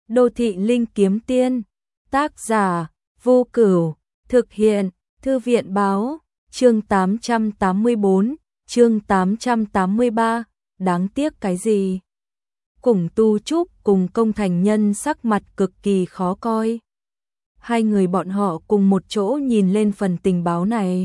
Đô thị linh kiếm tiên, tác giả, Vô Cửu, thực hiện, Thư viện báo, chương 884, chương 883, đáng tiếc cái gì? Cùng Tu Trúc cùng Công Thành Nhân sắc mặt cực kỳ khó coi. Hai người bọn họ cùng một chỗ nhìn lên phần tình báo này.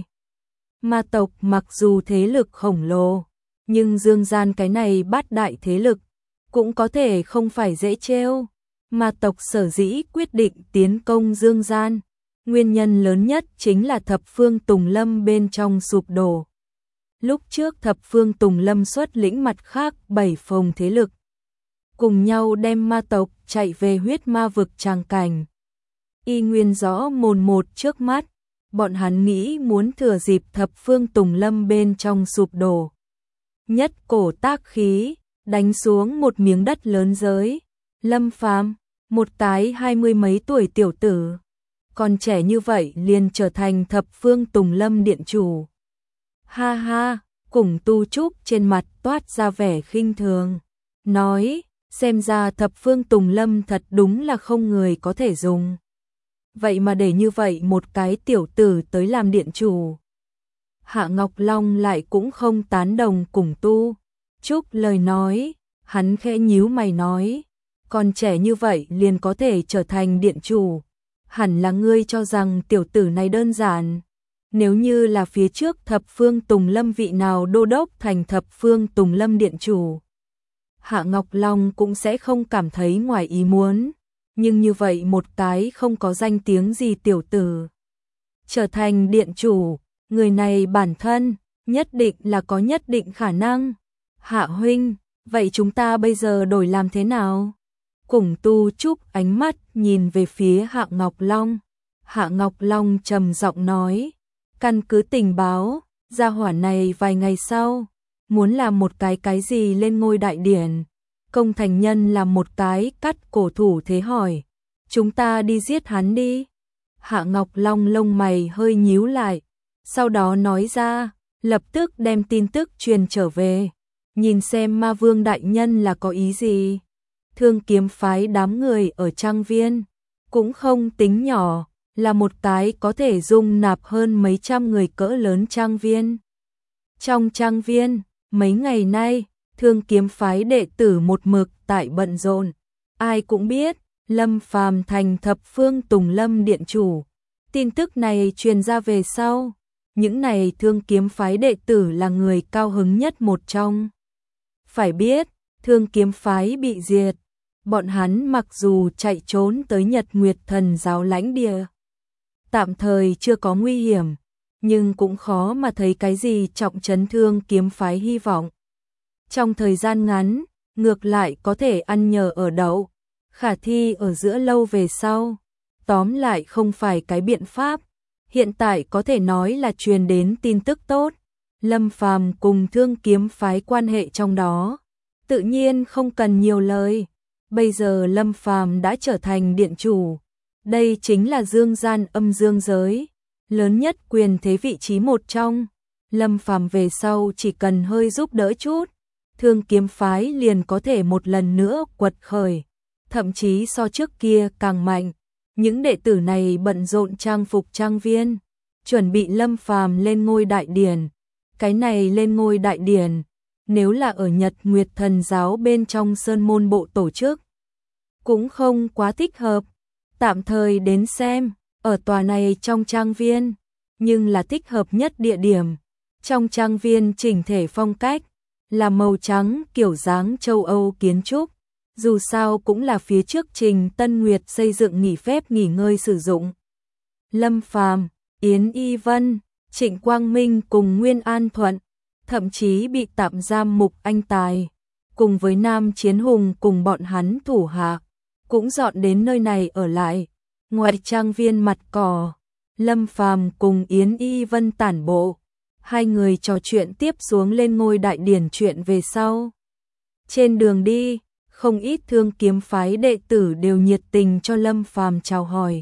Ma tộc mặc dù thế lực khổng lồ, nhưng dương gian cái này bát đại thế lực, cũng có thể không phải dễ trêu. Ma tộc sở dĩ quyết định tiến công dương gian, nguyên nhân lớn nhất chính là thập phương Tùng Lâm bên trong sụp đổ. Lúc trước thập phương Tùng Lâm xuất lĩnh mặt khác 7 phòng thế lực, cùng nhau đem ma tộc chạy về huyết ma vực tràng cảnh. Y nguyên rõ mồn một trước mắt, bọn hắn nghĩ muốn thừa dịp thập phương Tùng Lâm bên trong sụp đổ. Nhất cổ tác khí, đánh xuống một miếng đất lớn giới. Lâm Phàm, một tái 20 mấy tuổi tiểu tử, còn trẻ như vậy liền trở thành thập phương Tùng Lâm điện chủ. Ha ha, Cùng Tu Trúc trên mặt toát ra vẻ khinh thường, nói, xem ra thập phương Tùng Lâm thật đúng là không người có thể dùng. Vậy mà để như vậy một cái tiểu tử tới làm điện chủ. Hạ Ngọc Long lại cũng không tán đồng Cùng Tu Trúc lời nói, hắn khẽ nhíu mày nói, còn trẻ như vậy liền có thể trở thành điện chủ, hẳn là ngươi cho rằng tiểu tử này đơn giản. Nếu như là phía trước thập phương Tùng Lâm vị nào đô đốc thành thập phương Tùng Lâm điện chủ, Hạ Ngọc Long cũng sẽ không cảm thấy ngoài ý muốn. Nhưng như vậy một cái không có danh tiếng gì tiểu tử trở thành điện chủ, người này bản thân nhất định là có nhất định khả năng. Hạ huynh, vậy chúng ta bây giờ đổi làm thế nào? Cùng Tu Trúc ánh mắt nhìn về phía Hạ Ngọc Long. Hạ Ngọc Long trầm giọng nói, căn cứ tình báo, gia hỏa này vài ngày sau muốn làm một cái gì lên ngôi đại điển. Công Thành Nhân là một cái cắt cổ thủ thế hỏi, chúng ta đi giết hắn đi. Hạ Ngọc Long lông mày hơi nhíu lại, sau đó nói ra, lập tức đem tin tức truyền trở về, nhìn xem Ma Vương đại nhân là có ý gì. Thương Kiếm phái đám người ở trang viên cũng không tính nhỏ, là một cái có thể dung nạp hơn mấy trăm người cỡ lớn trang viên. Trong trang viên, mấy ngày nay, Thương Kiếm phái đệ tử một mực tại bận rộn. Ai cũng biết, Lâm Phàm thành thập phương Tùng Lâm điện chủ. Tin tức này truyền ra về sau, những này Thương Kiếm phái đệ tử là người cao hứng nhất một trong. Phải biết, Thương Kiếm phái bị diệt, bọn hắn mặc dù chạy trốn tới Nhật Nguyệt Thần giáo lãnh địa, tạm thời chưa có nguy hiểm, nhưng cũng khó mà thấy cái gì trọng trấn Thương Kiếm phái hy vọng. Trong thời gian ngắn, ngược lại có thể ăn nhờ ở đậu, khả thi ở giữa lâu về sau. Tóm lại không phải cái biện pháp. Hiện tại có thể nói là truyền đến tin tức tốt. Lâm Phàm cùng Thương Kiếm phái quan hệ trong đó, tự nhiên không cần nhiều lời. Bây giờ Lâm Phàm đã trở thành điện chủ. Đây chính là dương gian âm dương giới, lớn nhất quyền thế vị trí một trong. Lâm Phàm về sau chỉ cần hơi giúp đỡ chút, Thương Kiếm phái liền có thể một lần nữa quật khởi, thậm chí so trước kia càng mạnh. Những đệ tử này bận rộn trang phục trang viên, chuẩn bị Lâm Phàm lên ngôi đại điển. Cái này lên ngôi đại điển, nếu là ở Nhật Nguyệt Thần giáo bên trong sơn môn bộ tổ chức, cũng không quá thích hợp. Tạm thời đến xem, ở tòa này trong trang viên, nhưng là thích hợp nhất địa điểm. Trong trang viên chỉnh thể phong cách là màu trắng kiểu dáng châu Âu kiến trúc, dù sao cũng là phía trước Trình Tân Nguyệt xây dựng nghỉ phép nghỉ ngơi sử dụng. Lâm Phàm, Yến Y Vân, Trịnh Quang Minh cùng Nguyên An Thuận, thậm chí bị tạm giam Mục Anh Tài, cùng với Nam Chiến Hùng cùng bọn hắn thủ hạ, cũng dọn đến nơi này ở lại. Ngoài trang viên mặt cỏ, Lâm Phàm cùng Yến Y Vân tản bộ. Hai người trò chuyện tiếp xuống lên ngôi đại điển chuyện về sau. Trên đường đi, không ít Thương Kiếm phái đệ tử đều nhiệt tình cho Lâm Phàm chào hỏi.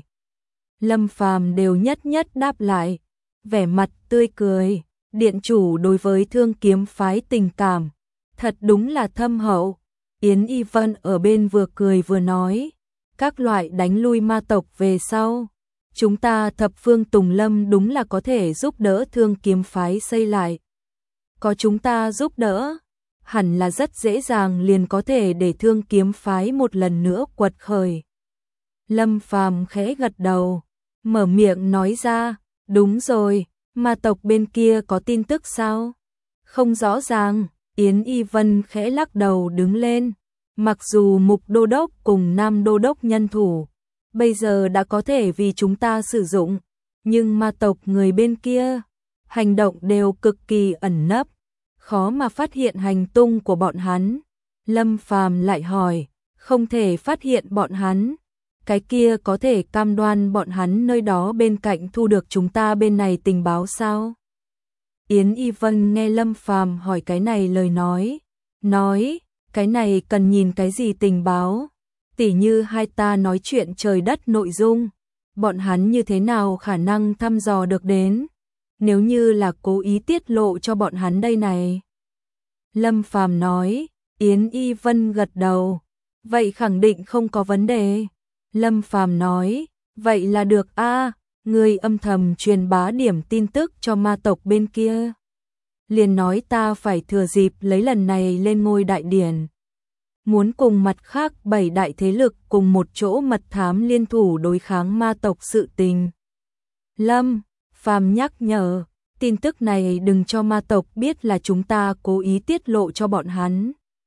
Lâm Phàm đều nhất nhất đáp lại, vẻ mặt tươi cười. Điện chủ đối với Thương Kiếm phái tình cảm thật đúng là thâm hậu. Yến Y Vân ở bên vừa cười vừa nói, các loại đánh lui ma tộc về sau. Chúng ta Thập Phương Tùng Lâm đúng là có thể giúp đỡ Thương Kiếm phái xây lại. Có chúng ta giúp đỡ, hẳn là rất dễ dàng liền có thể để Thương Kiếm phái một lần nữa quật khởi. Lâm Phàm khẽ gật đầu, mở miệng nói ra, đúng rồi, ma tộc bên kia có tin tức sao? Không rõ ràng, Yến Y Vân khẽ lắc đầu đứng lên. Mặc dù Mục Đô Đốc cùng Nam Đô Đốc nhân thủ, bây giờ đã có thể vì chúng ta sử dụng, nhưng ma tộc người bên kia, hành động đều cực kỳ ẩn nấp, khó mà phát hiện hành tung của bọn hắn. Lâm Phàm lại hỏi, không thể phát hiện bọn hắn, cái kia có thể cam đoan bọn hắn nơi đó bên cạnh thu được chúng ta bên này tình báo sao? Yến Y Vân nghe Lâm Phàm hỏi cái này lời nói, cái này cần nhìn cái gì tình báo? Tỉ như hai ta nói chuyện trời đất nội dung, bọn hắn như thế nào khả năng thăm dò được đến? Nếu như là cố ý tiết lộ cho bọn hắn đây này. Lâm Phàm nói, Yến Y Vân gật đầu, vậy khẳng định không có vấn đề. Lâm Phàm nói, vậy là được a, người âm thầm truyền bá điểm tin tức cho ma tộc bên kia. Liền nói ta phải thừa dịp lấy lần này lên ngôi đại điển. Muốn cùng mặt khác 7 đại thế lực cùng một chỗ mật thám liên thủ đối kháng ma tộc sự tình. Lâm Phàm nhắc nhở, tin tức này đừng cho ma tộc biết là chúng ta cố ý tiết lộ cho bọn hắn.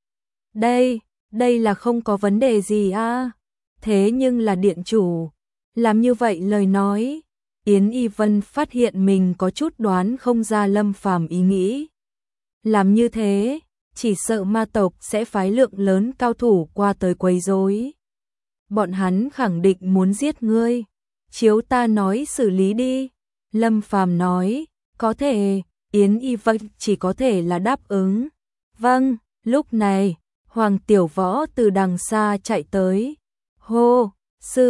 Đây là không có vấn đề gì a. Thế nhưng là điện chủ, làm như vậy lời nói, Yến Y Vân phát hiện mình có chút đoán không ra Lâm Phàm ý nghĩ. Làm như thế, chỉ sợ ma tộc sẽ phái lượng lớn cao thủ qua tới quấy rối. Bọn hắn khẳng định muốn giết ngươi, chiếu ta nói xử lý đi. Lâm Phàm nói, có thể, Yến Y Vân chỉ có thể là đáp ứng. Vâng, lúc này, Hoàng Tiểu Võ từ đằng xa chạy tới. Hô, sư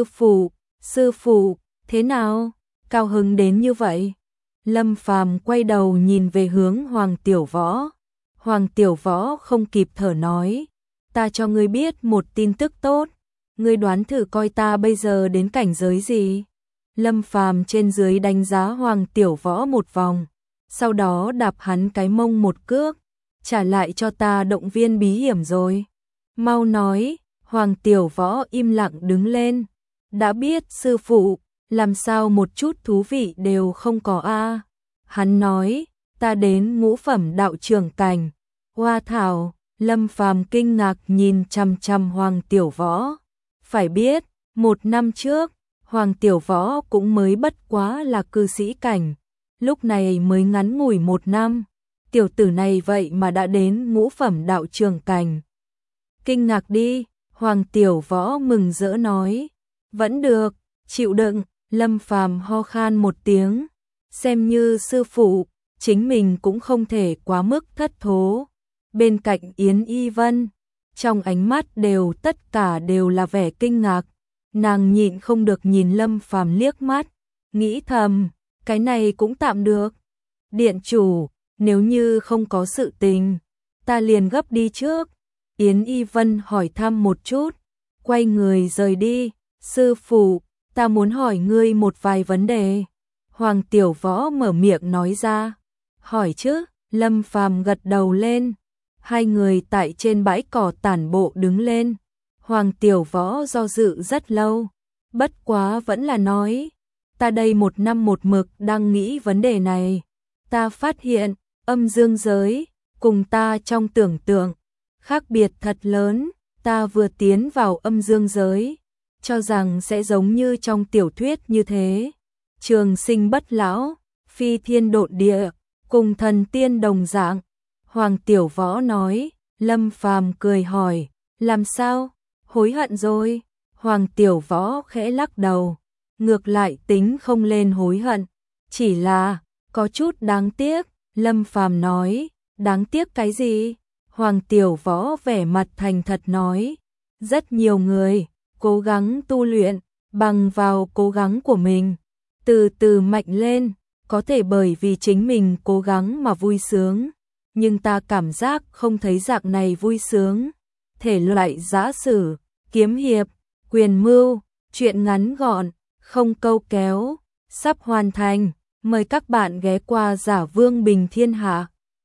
phụ, thế nào? Cao hứng đến như vậy. Lâm Phàm quay đầu nhìn về hướng Hoàng Tiểu Võ. Hoàng Tiểu Võ không kịp thở nói, ta cho ngươi biết một tin tức tốt, ngươi đoán thử coi ta bây giờ đến cảnh giới gì. Lâm Phàm trên dưới đánh giá Hoàng Tiểu Võ một vòng, sau đó đạp hắn cái mông một cước, trả lại cho ta động viên bí hiểm rồi. Mau nói. Hoàng Tiểu Võ im lặng đứng lên, đã biết sư phụ, làm sao một chút thú vị đều không có a. Hắn nói, ta đến ngũ phẩm đạo trưởng cảnh. Hoa thảo, Lâm Phàm kinh ngạc nhìn chằm chằm Hoàng Tiểu Võ. Phải biết, 1 năm trước, Hoàng Tiểu Võ cũng mới bất quá là cư sĩ cảnh, lúc này mới ngắn ngủi 1 năm, tiểu tử này vậy mà đã đến ngũ phẩm đạo trưởng cảnh. Kinh ngạc đi. Hoàng Tiểu Võ mừng rỡ nói, vẫn được, chịu đựng. Lâm Phàm ho khan một tiếng, xem như sư phụ, chính mình cũng không thể quá mức thất thố. Bên cạnh Yến Y Vân, trong ánh mắt tất cả đều là vẻ kinh ngạc, nàng nhịn không được nhìn Lâm Phàm liếc mắt, nghĩ thầm, cái này cũng tạm được. Điện chủ, nếu như không có sự tình, ta liền gấp đi trước. Yến Y Vân hỏi thăm một chút, quay người rời đi. Sư phụ, ta muốn hỏi ngươi một vài vấn đề. Hoàng Tiểu Võ mở miệng nói ra. Hỏi chứ. Lâm Phàm gật đầu lên. Hai người tại trên bãi cỏ tản bộ đứng lên. Hoàng Tiểu Võ do dự rất lâu, bất quá vẫn là nói, ta đây 1 năm một mực đang nghĩ vấn đề này. Ta phát hiện, âm dương giới, cùng ta trong tưởng tượng, khác biệt thật lớn. Ta vừa tiến vào âm dương giới, cho rằng sẽ giống như trong tiểu thuyết như thế, trường sinh bất lão, phi thiên độn địa, cùng thần tiên đồng dạng. Hoàng Tiểu Võ nói. Lâm Phàm cười hỏi, làm sao, hối hận rồi? Hoàng Tiểu Võ khẽ lắc đầu, ngược lại tính không lên hối hận, chỉ là có chút đáng tiếc. Lâm Phàm nói, đáng tiếc cái gì? Hoàng Tiểu Võ vẻ mặt thành thật nói, rất nhiều người cố gắng tu luyện, bằng vào cố gắng của mình, từ từ mạnh lên, có thể bởi vì chính mình cố gắng mà vui sướng, nhưng ta cảm giác không thấy dạng này vui sướng. Thể loại giã sử, kiếm hiệp, Quyền mưu, chuyện ngắn gọn, không câu kéo, sắp hoàn thành. Mời các bạn ghé qua Giả Vương Bình Thiên Hạ.